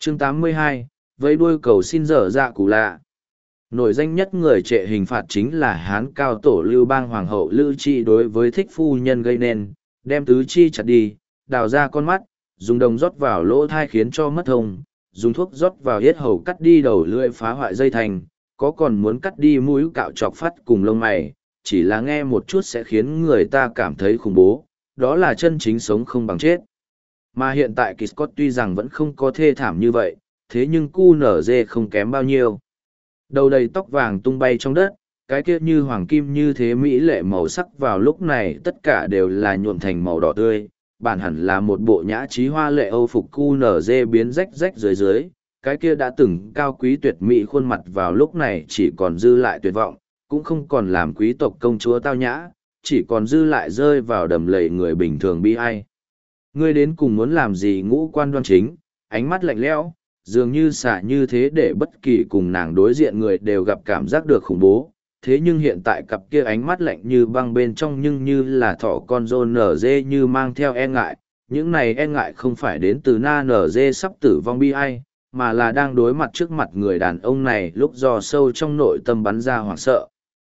Chương 82, vẫy đuôi cầu xin dở dạ cụ lạ. Nổi danh nhất người trệ hình phạt chính là Hán cao tổ Lưu Bang Hoàng hậu Lữ Trị đối với thích phu nhân gây nên, đem tứ chi chặt đi, đào ra con mắt, dùng đồng rót vào lỗ thai khiến cho mất thông, dùng thuốc rót vào yết hầu cắt đi đầu lưỡi phá hoại dây thành, có còn muốn cắt đi mũi cạo chọc phát cùng lông mày, chỉ là nghe một chút sẽ khiến người ta cảm thấy khủng bố, đó là chân chính sống không bằng chết. Mà hiện tại Kỳ Scott tuy rằng vẫn không có thê thảm như vậy, thế nhưng QNZ không kém bao nhiêu. Đầu đầy tóc vàng tung bay trong đất, cái kia như hoàng kim như thế mỹ lệ màu sắc vào lúc này tất cả đều là nhuộm thành màu đỏ tươi, bản hẳn là một bộ nhã trí hoa lệ Âu phục QNZ biến rách rách dưới dưới, cái kia đã từng cao quý tuyệt mỹ khuôn mặt vào lúc này chỉ còn dư lại tuyệt vọng, cũng không còn làm quý tộc công chúa tao nhã, chỉ còn dư lại rơi vào đầm lầy người bình thường bi ai. Ngươi đến cùng muốn làm gì ngũ quan đoan chính, ánh mắt lạnh lẽo, dường như xả như thế để bất kỳ cùng nàng đối diện người đều gặp cảm giác được khủng bố. Thế nhưng hiện tại cặp kia ánh mắt lạnh như băng bên trong nhưng như là thỏ con rôn nở dê như mang theo e ngại. Những này e ngại không phải đến từ na nở dê sắp tử vong bi ai, mà là đang đối mặt trước mặt người đàn ông này lúc do sâu trong nội tâm bắn ra hoảng sợ.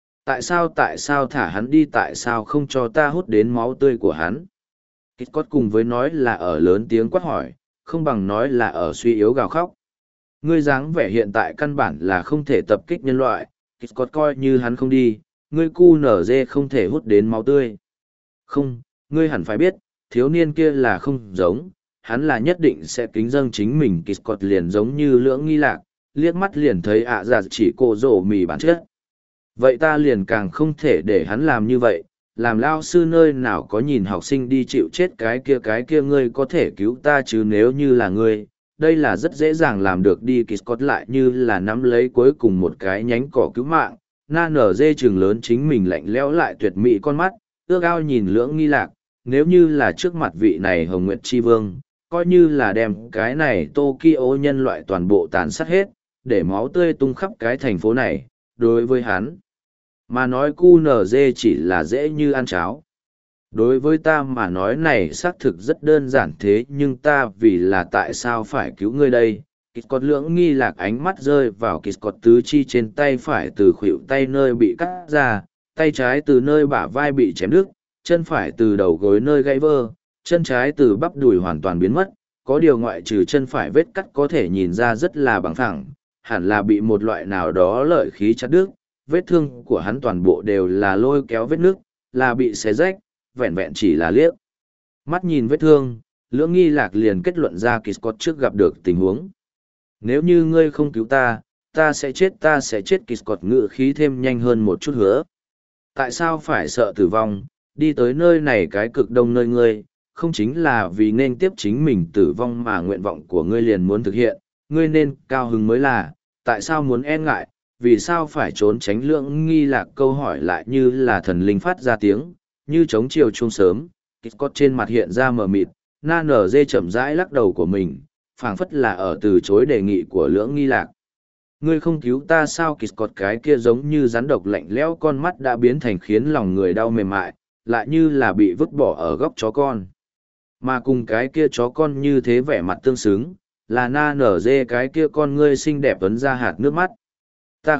Tại sao thả hắn đi, tại sao không cho ta hút đến máu tươi của hắn? Kit Cốt cùng với nói là ở lớn tiếng quát hỏi, không bằng nói là ở suy yếu gào khóc. Ngươi dáng vẻ hiện tại căn bản là không thể tập kích nhân loại, Kit Cốt coi như hắn không đi, ngươi QNZ không thể hút đến máu tươi. Không, ngươi hẳn phải biết, thiếu niên kia là không giống, hắn là nhất định sẽ kính dâng chính mình. Kit Cốt liền giống như lưỡng nghi lạc, liếc mắt liền thấy ạ già chỉ cô rổ mì bản chất. Vậy ta liền càng không thể để hắn làm như vậy, làm lao sư nơi nào có nhìn học sinh đi chịu chết cái kia ngươi có thể cứu ta chứ nếu như là ngươi, đây là rất dễ dàng làm được đi. Kỳ Scott lại như là nắm lấy cuối cùng một cái nhánh cỏ cứu mạng, na nở dê chừng lớn chính mình lạnh lẽo lại tuyệt mỹ con mắt, ước ao nhìn lưỡng nghi lạc, nếu như là trước mặt vị này Hồng Nguyệt Chi Vương, coi như là đem cái này Tokyo nhân loại toàn bộ tàn sát hết, để máu tươi tung khắp cái thành phố này, đối với hắn mà nói QNZ chỉ là dễ như ăn cháo. Đối với ta mà nói này xác thực rất đơn giản, thế nhưng ta vì là tại sao phải cứu ngươi đây? Kit Cốt lưỡng nghi lạc ánh mắt rơi vào Kit Cốt tứ chi trên tay phải từ khuỷu tay nơi bị cắt ra, tay trái từ nơi bả vai bị chém đứt, chân phải từ đầu gối nơi gãy vơ, chân trái từ bắp đùi hoàn toàn biến mất, có điều ngoại trừ chân phải vết cắt có thể nhìn ra rất là bằng phẳng, hẳn là bị một loại nào đó lợi khí chặt đứt. Vết thương của hắn toàn bộ đều là lôi kéo vết nước, là bị xé rách, vẹn vẹn chỉ là liếc mắt nhìn vết thương, lưỡng nghi lạc liền kết luận ra Kỳ Scott trước gặp được tình huống. Nếu như ngươi không cứu ta, ta sẽ chết. Kỳ Scott ngự khí thêm nhanh hơn một chút hứa. Tại sao phải sợ tử vong, đi tới nơi này cái cực đông nơi ngươi, không chính là vì nên tiếp chính mình tử vong mà nguyện vọng của ngươi liền muốn thực hiện, ngươi nên cao hứng mới là, tại sao muốn e ngại, vì sao phải trốn tránh? Lưỡng nghi lạc câu hỏi lại như là thần linh phát ra tiếng, như trống chiều chuông sớm. Kit Cốt trên mặt hiện ra mờ mịt, na nở dê chậm rãi lắc đầu của mình, phảng phất là ở từ chối đề nghị của lưỡng nghi lạc. Ngươi không cứu ta sao? Kit Cốt cái kia giống như rắn độc lạnh lẽo con mắt đã biến thành khiến lòng người đau mềm mại, lại như là bị vứt bỏ ở góc chó con. Mà cùng cái kia chó con như thế vẻ mặt tương xứng, là na nở dê cái kia con ngươi xinh đẹp ấn ra hạt nước mắt. Ta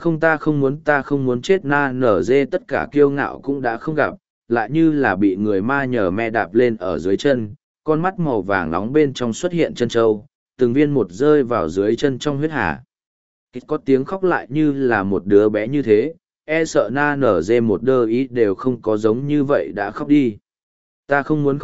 không muốn chết. Na nở dê tất cả kiêu ngạo cũng đã không gặp, lại như là bị người ma nhờ me đạp lên ở dưới chân, con mắt màu vàng nóng bên trong xuất hiện chân trâu, từng viên một rơi vào dưới chân trong huyết hà. Kit có tiếng khóc lại như là một đứa bé như thế, e sợ na nở dê một đơ ý đều không có giống như vậy đã khóc đi. Ta không muốn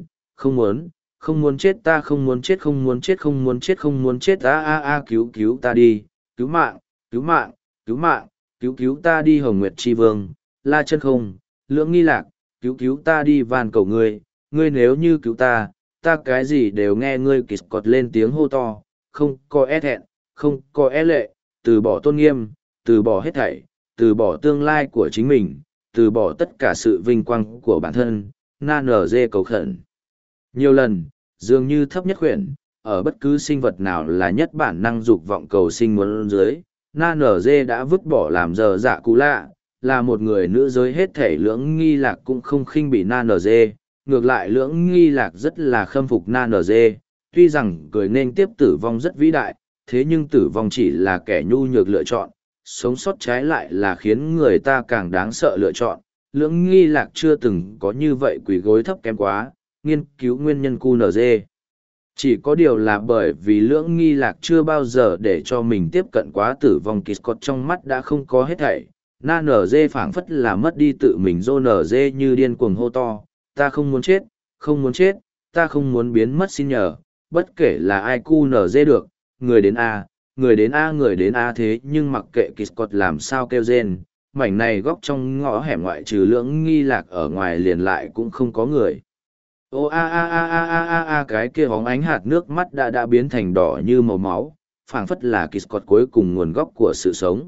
chết, ta không muốn chết, cứu ta đi, cứu mạng, cứu ta đi. Hồng Nguyệt Chi Vương, La Chân Không, lưỡng nghi lạc, cứu ta đi, van cầu ngươi nếu như cứu ta cái gì đều nghe ngươi. Kỳ Scott lên tiếng hô to, không có e thẹn, không có e lệ, từ bỏ tôn nghiêm, từ bỏ hết thảy, từ bỏ tương lai của chính mình, từ bỏ tất cả sự vinh quang của bản thân. Na nở dê cầu khẩn nhiều lần, dường như thấp nhất khuyển, ở bất cứ sinh vật nào là nhất bản năng dục vọng cầu sinh muốn dưới. Na nở dê đã vứt bỏ làm dở dạ cụ lạ, là một người nữ giới hết thể. Lưỡng nghi lạc cũng không khinh bị na nở dê, ngược lại lưỡng nghi lạc rất là khâm phục na nở dê, tuy rằng cười nên tiếp tử vong rất vĩ đại, thế nhưng tử vong chỉ là kẻ nhu nhược lựa chọn, sống sót trái lại là khiến người ta càng đáng sợ lựa chọn. Lưỡng nghi lạc chưa từng có như vậy quỳ gối thấp kém quá, nghiên cứu nguyên nhân QNZ. Chỉ có điều là bởi vì lưỡng nghi lạc chưa bao giờ để cho mình tiếp cận quá tử vong. Kiscott trong mắt đã không có hết thảy. Na NG phảng phất là mất đi tự mình, dô NG như điên cuồng hô to, ta không muốn chết, không muốn chết, ta không muốn biến mất, xin nhờ, bất kể là ai QNZ được, người đến A, người đến A, người đến A. Thế nhưng mặc kệ Kiscott làm sao kêu rên, mảnh này góc trong ngõ hẻm ngoại trừ lưỡng nghi lạc ở ngoài liền lại cũng không có người. Ô a a a a a a a, cái kia bóng ánh hạt nước mắt đã biến thành đỏ như màu máu, phảng phất là Kiscott cuối cùng nguồn gốc của sự sống.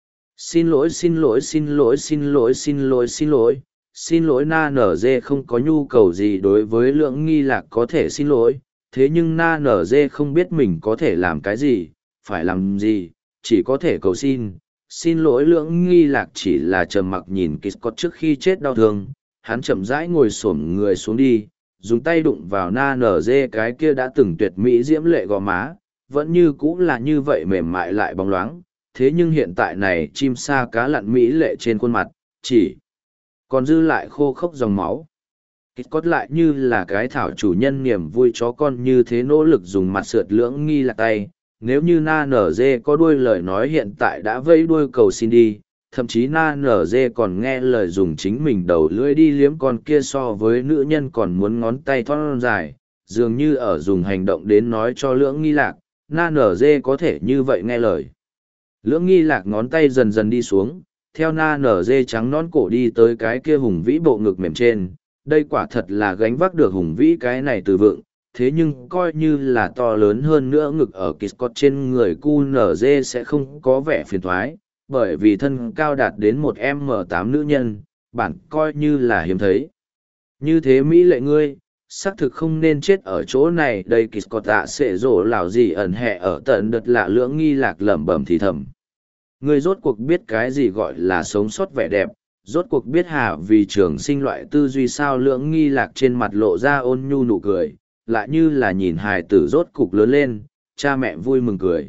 Xin lỗi, xin lỗi, xin lỗi, xin lỗi, xin lỗi, xin lỗi, xin lỗi. Na NG không có nhu cầu gì đối với lưỡng nghi lạc có thể xin lỗi, thế nhưng Na NG không biết mình có thể làm cái gì, phải làm gì, chỉ có thể cầu xin. Xin lỗi. Lưỡng nghi lạc chỉ là trầm mặc nhìn Kiscott trước khi chết đau thương, hắn chậm rãi ngồi xổm người xuống đi, dùng tay đụng vào Na NG cái kia đã từng tuyệt mỹ diễm lệ gò má, vẫn như cũ là như vậy mềm mại lại bóng loáng, thế nhưng hiện tại này chim sa cá lặn mỹ lệ trên khuôn mặt, chỉ còn dư lại khô khốc dòng máu. Kiscott lại như là cái thảo chủ nhân niềm vui chó con như thế nỗ lực dùng mặt sượt lưỡng nghi lạc tay. Nếu như Na NG có đuôi lời nói hiện tại đã vẫy đuôi cầu xin đi, thậm chí Na NG còn nghe lời dùng chính mình đầu lưỡi đi liếm con kia so với nữ nhân còn muốn ngón tay thon dài, dường như ở dùng hành động đến nói cho lưỡng nghi lạc, Na NG có thể như vậy nghe lời. Lưỡng nghi lạc ngón tay dần dần đi xuống, theo Na NG trắng nón cổ đi tới cái kia hùng vĩ bộ ngực mềm trên, đây quả thật là gánh vác được hùng vĩ cái này từ vựng. Thế nhưng coi như là to lớn hơn nữa ngực ở Kiscott trên người QNZ sẽ không có vẻ phiền thoái, bởi vì thân cao đạt đến 1m8 nữ nhân, bản coi như là hiếm thấy. Như thế Mỹ lệ ngươi, xác thực không nên chết ở chỗ này. Đây Kiscott ạ sẽ rổ lào gì ẩn hẹ ở tận đợt lạ lưỡng nghi lạc lẩm bẩm thì thầm. Ngươi rốt cuộc biết cái gì gọi là sống sót vẻ đẹp, rốt cuộc biết hà vì trường sinh loại tư duy sao. Lưỡng nghi lạc trên mặt lộ ra ôn nhu nụ cười, lại như là nhìn hài tử rốt cục lớn lên, cha mẹ vui mừng cười.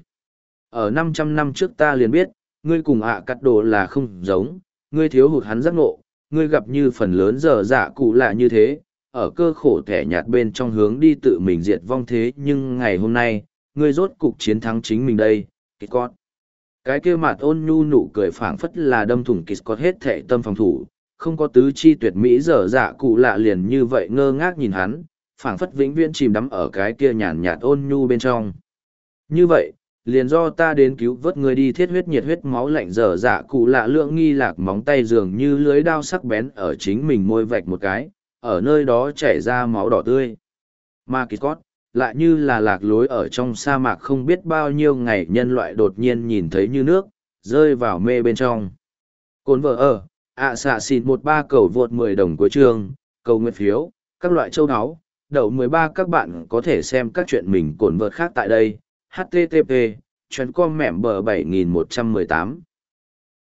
Ở 500 năm trước ta liền biết, ngươi cùng cắt đồ là không giống, ngươi thiếu hụt hắn giác ngộ, ngươi gặp như phần lớn giờ dạ cụ lạ như thế, ở cơ khổ thẻ nhạt bên trong hướng đi tự mình diệt vong. Thế nhưng ngày hôm nay, ngươi rốt cục chiến thắng chính mình đây, Kiscott. Cái kia mặt ôn nhu nụ cười phảng phất là đâm thủng Kiscott hết thệ tâm phòng thủ, không có tứ chi tuyệt mỹ giờ dạ cụ lạ liền như vậy ngơ ngác nhìn hắn, phảng phất vĩnh viễn chìm đắm ở cái kia nhàn nhạt ôn nhu bên trong. Như vậy, liền do ta đến cứu vớt ngươi đi. Thiết huyết nhiệt huyết máu lạnh dở dạ cụ lạ lưỡng nghi lạc móng tay dường như lưới đao sắc bén ở chính mình môi vạch một cái, ở nơi đó chảy ra máu đỏ tươi. Mà Kiscott lại như là lạc lối ở trong sa mạc không biết bao nhiêu ngày nhân loại đột nhiên nhìn thấy như nước, rơi vào mê bên trong. Cồn vợ ở, xạ xịt 13 cầu vượt 10 đồng cuối chương, cầu nguyện phiếu, các loại châu áo. Đậu 13 các bạn có thể xem các chuyện mình cồn vợt khác tại đây. http://com mẻm bờ 7118